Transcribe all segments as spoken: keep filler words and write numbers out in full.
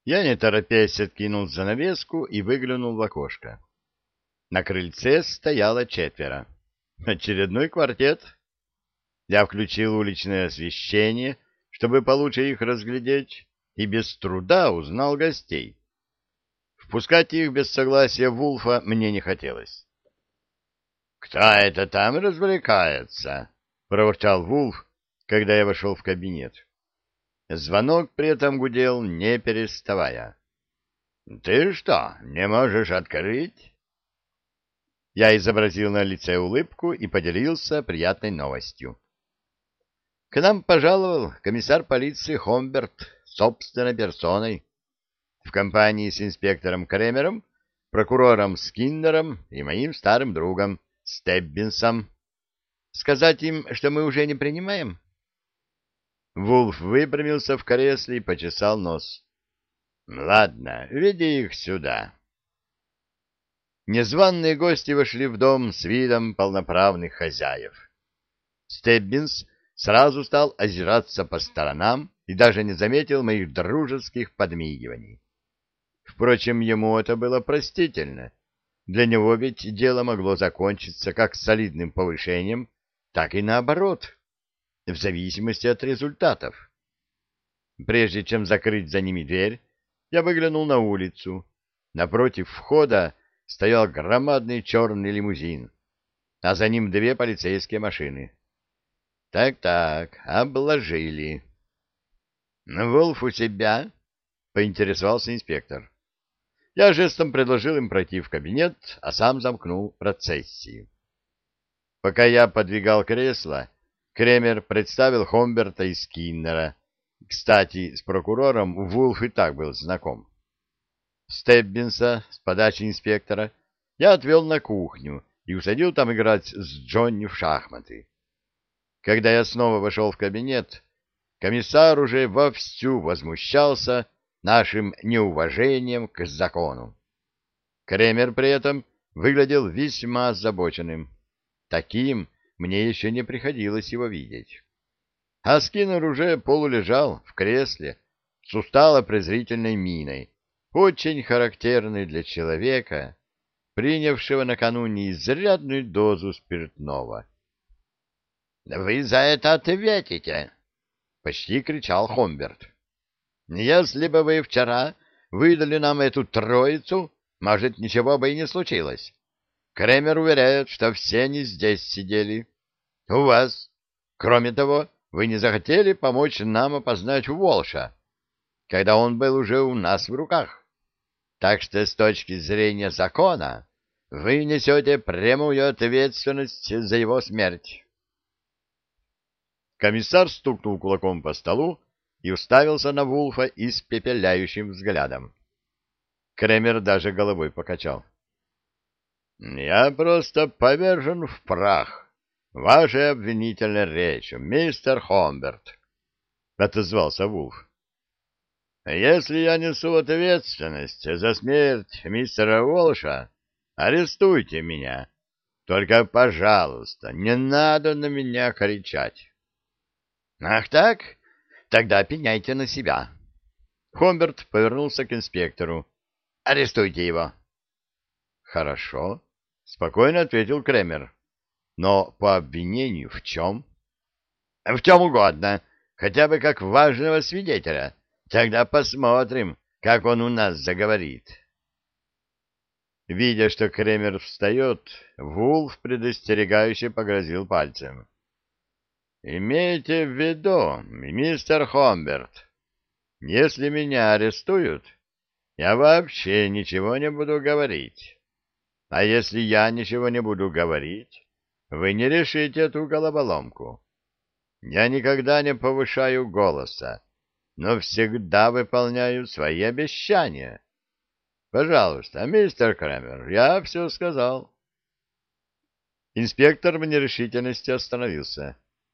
Я, не торопясь, откинул занавеску и выглянул в окошко. На крыльце стояло четверо. Очередной квартет. Я включил уличное освещение, чтобы получше их разглядеть, и без труда узнал гостей. Впускать их без согласия Вулфа мне не хотелось. — Кто это там развлекается? — проворчал Вулф, когда я вошел в кабинет. Звонок при этом гудел, не переставая. — Ты что, не можешь открыть? Я изобразил на лице улыбку и поделился приятной новостью. К нам пожаловал комиссар полиции Хомберт собственной персоной в компании с инспектором Кремером, прокурором Скиннером и моим старым другом Стеббинсом. Сказать им, что мы уже не принимаем? Вулф выпрямился в кресле и почесал нос. — Ладно, веди их сюда. Незваные гости вошли в дом с видом полноправных хозяев. Стеббинс сразу стал озираться по сторонам и даже не заметил моих дружеских подмигиваний. Впрочем, ему это было простительно. Для него ведь дело могло закончиться как солидным повышением, так и наоборот, в зависимости от результатов. Прежде чем закрыть за ними дверь, я выглянул на улицу. Напротив входа стоял громадный черный лимузин, а за ним две полицейские машины. Так-так, обложили. — Волф у себя? — поинтересовался инспектор. Я жестом предложил им пройти в кабинет, а сам замкнул процессию. Пока я подвигал кресло, Кремер представил Хомберта и Скиннера. Кстати, с прокурором Вулф и так был знаком. Стеббинса с подачи инспектора я отвел на кухню и усадил там играть с Джонни в шахматы. Когда я снова вошел в кабинет, комиссар уже вовсю возмущался нашим неуважением к закону. Кремер при этом выглядел весьма озабоченным. Таким мне еще не приходилось его видеть. А Скиннер уже полулежал в кресле с устало-презрительной миной, очень характерной для человека, принявшего накануне изрядную дозу спиртного. — Вы за это ответите! — почти кричал Хомберт. — Если бы вы вчера выдали нам эту троицу, может, ничего бы и не случилось. Кремер уверяет, что все они здесь сидели. У вас. Кроме того, вы не захотели помочь нам опознать Уолша, когда он был уже у нас в руках. Так что с точки зрения закона вы несете прямую ответственность за его смерть. Комиссар стукнул кулаком по столу и уставился на Вулфа испепеляющим взглядом. Кремер даже головой покачал. — Я просто повержен в прах вашей обвинительной речью, мистер Хомберт, — отозвался Вулф. — Если я несу ответственность за смерть мистера Уолша, арестуйте меня. Только, пожалуйста, не надо на меня кричать. — Ах так? Тогда пеняйте на себя. Хомберт повернулся к инспектору. — Арестуйте его. — Хорошо, — спокойно ответил Кремер. — Но по обвинению в чем? — В чем угодно, хотя бы как важного свидетеля. Тогда посмотрим, как он у нас заговорит. Видя, что Кремер встает, Вулф предостерегающе погрозил пальцем. «Имейте в виду, мистер Хомберт, если меня арестуют, я вообще ничего не буду говорить. А если я ничего не буду говорить, вы не решите эту головоломку. Я никогда не повышаю голоса, но всегда выполняю свои обещания. Пожалуйста, мистер Кремер, я все сказал». Инспектор в нерешительности остановился.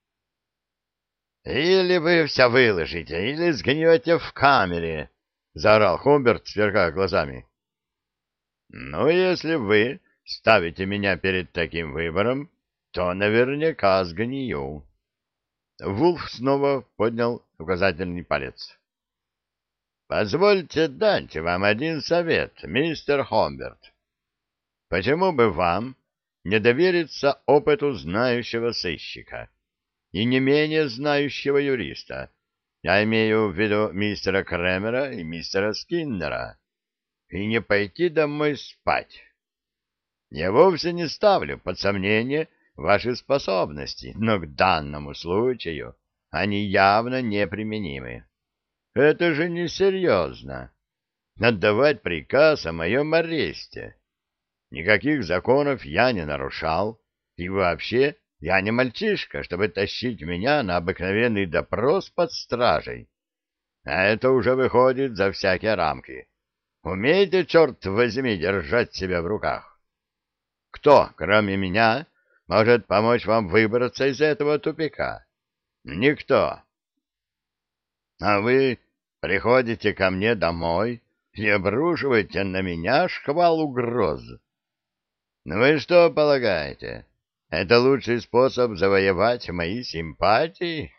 «Или вы все выложите, или сгниете в камере», — заорал Хомберт, сверкая глазами. «Ну, если вы ставите меня перед таким выбором, то наверняка сгнию». Вулф снова поднял указательный палец. Позвольте дать вам один совет, мистер Хомберт. Почему бы вам не довериться опыту знающего сыщика и не менее знающего юриста? Я имею в виду мистера Кремера и мистера Скиннера. И не пойти домой спать. Я вовсе не ставлю под сомнение ваши способности, но к данному случаю они явно неприменимы. Это же несерьезно. Отдавать приказ о моем аресте. Никаких законов я не нарушал, и вообще я не мальчишка, чтобы тащить меня на обыкновенный допрос под стражей. А это уже выходит за всякие рамки. Умейте, черт возьми, держать себя в руках. Кто, кроме меня, может помочь вам выбраться из этого тупика? Никто. А вы приходите ко мне домой и обрушиваете на меня шквал угроз. Вы что полагаете, это лучший способ завоевать мои симпатии?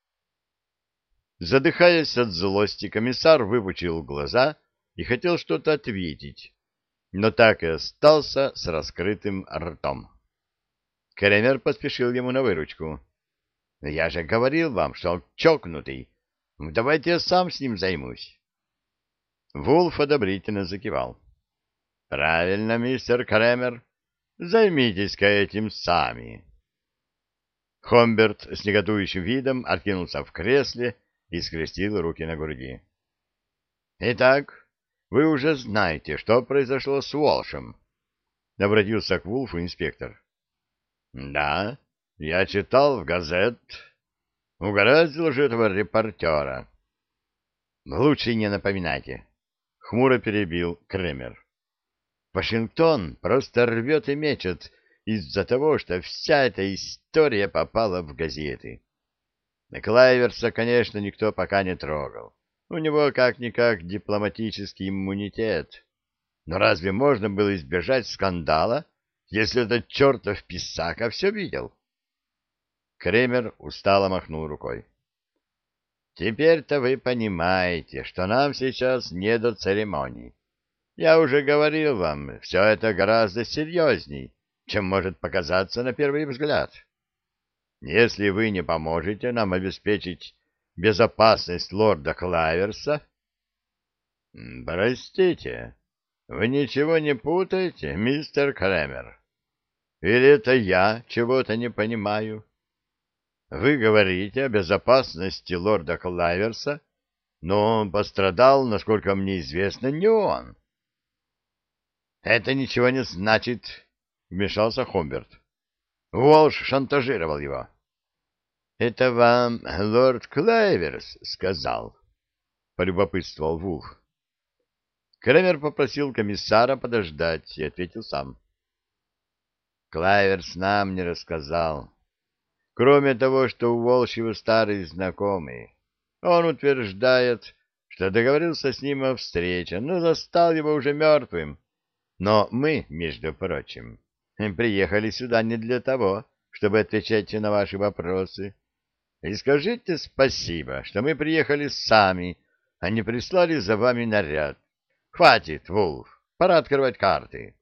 Задыхаясь от злости, комиссар выпучил глаза и хотел что-то ответить, но так и остался с раскрытым ртом. Кремер поспешил ему на выручку. — Я же говорил вам, что он чокнутый. Давайте я сам с ним займусь. Вулф одобрительно закивал. — Правильно, мистер Кремер. Займитесь-ка этим сами. Хомберт с негодующим видом откинулся в кресле и скрестил руки на груди. — Итак, вы уже знаете, что произошло с Уолшем? — обратился к Вулфу инспектор. — Да, я читал в газет. Угораздило же этого репортера. — Лучше не напоминайте, — хмуро перебил Кремер. — Вашингтон просто рвет и мечет из-за того, что вся эта история попала в газеты. Клайверса, конечно, никто пока не трогал. У него как-никак дипломатический иммунитет. Но разве можно было избежать скандала, если этот чертов писака все видел? Кремер устало махнул рукой. Теперь-то вы понимаете, что нам сейчас не до церемоний. Я уже говорил вам, все это гораздо серьезней, чем может показаться на первый взгляд. Если вы не поможете нам обеспечить безопасность лорда Клайверса... Простите, вы ничего не путаете, мистер Кремер? Или это я чего-то не понимаю? Вы говорите о безопасности лорда Клайверса, но он пострадал, насколько мне известно, не он. Это ничего не значит, вмешался Хомберт. Уолш шантажировал его. — Это вам лорд Клайверс сказал? — полюбопытствовал Вулф. Кремер попросил комиссара подождать и ответил сам. — Клайверс нам не рассказал. Кроме того, что Уолш его старый знакомый. Он утверждает, что договорился с ним о встрече, но застал его уже мертвым. Но мы, между прочим, приехали сюда не для того, чтобы отвечать на ваши вопросы. И скажите спасибо, что мы приехали сами, а не прислали за вами наряд. Хватит, Вулф, пора открывать карты.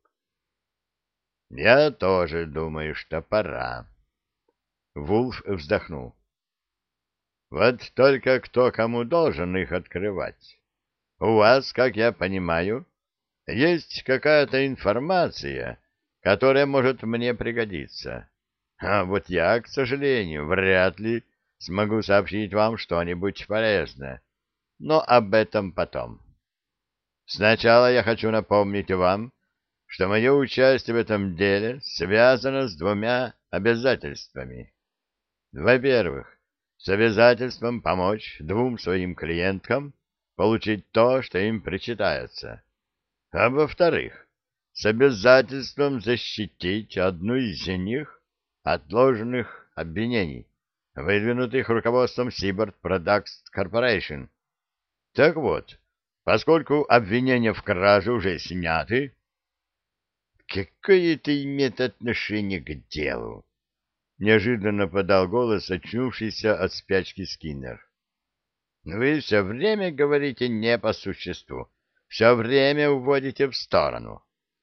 Я тоже думаю, что пора. Вулф вздохнул. Вот только кто кому должен их открывать? У вас, как я понимаю, есть какая-то информация, которая может мне пригодиться. А вот я, к сожалению, вряд ли смогу сообщить вам что-нибудь полезное, но об этом потом. Сначала я хочу напомнить вам, что мое участие в этом деле связано с двумя обязательствами. Во-первых, с обязательством помочь двум своим клиенткам получить то, что им причитается. А во-вторых, с обязательством защитить одну из них от ложных обвинений, выдвинутых руководством Seabird Products Corporation. Так вот, поскольку обвинения в краже уже сняты... Какое это имеет отношение к делу? Неожиданно подал голос очнувшийся от спячки Скиннер. Вы все время говорите не по существу, все время уводите в сторону.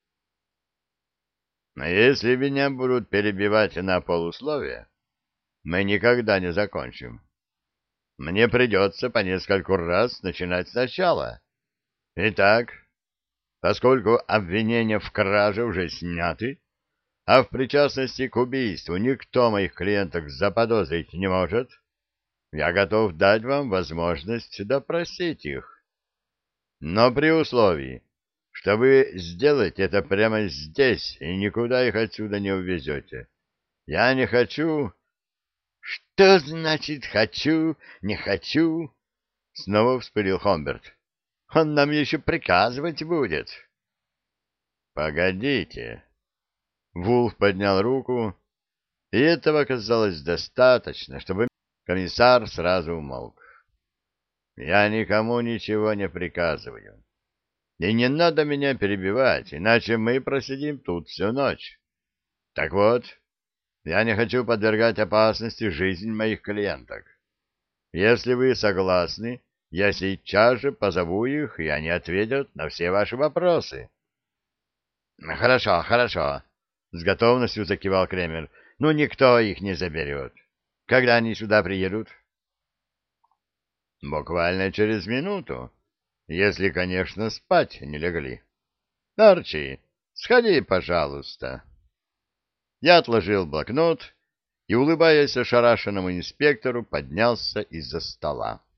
А если меня будут перебивать на полусловие, мы никогда не закончим. Мне придется по нескольку раз начинать сначала. Итак, поскольку обвинения в краже уже сняты, а в причастности к убийству никто моих клиенток заподозрить не может, я готов дать вам возможность допросить их. Но при условии, что вы сделаете это прямо здесь и никуда их отсюда не увезете. Я не хочу... — Что значит «хочу», «не хочу»? — снова вспылил Хомберт. — Он нам еще приказывать будет. — Погодите. Вулф поднял руку, и этого оказалось достаточно, чтобы комиссар сразу умолк. — Я никому ничего не приказываю. И не надо меня перебивать, иначе мы просидим тут всю ночь. Так вот, я не хочу подвергать опасности жизнь моих клиенток. Если вы согласны, я сейчас же позову их, и они ответят на все ваши вопросы. — Хорошо, хорошо, — с готовностью закивал Кремер. — Ну, никто их не заберет. Когда они сюда приедут? — Буквально через минуту, если, конечно, спать не легли. — Арчи, сходи, пожалуйста. Я отложил блокнот и, улыбаясь ошарашенному инспектору, поднялся из-за стола.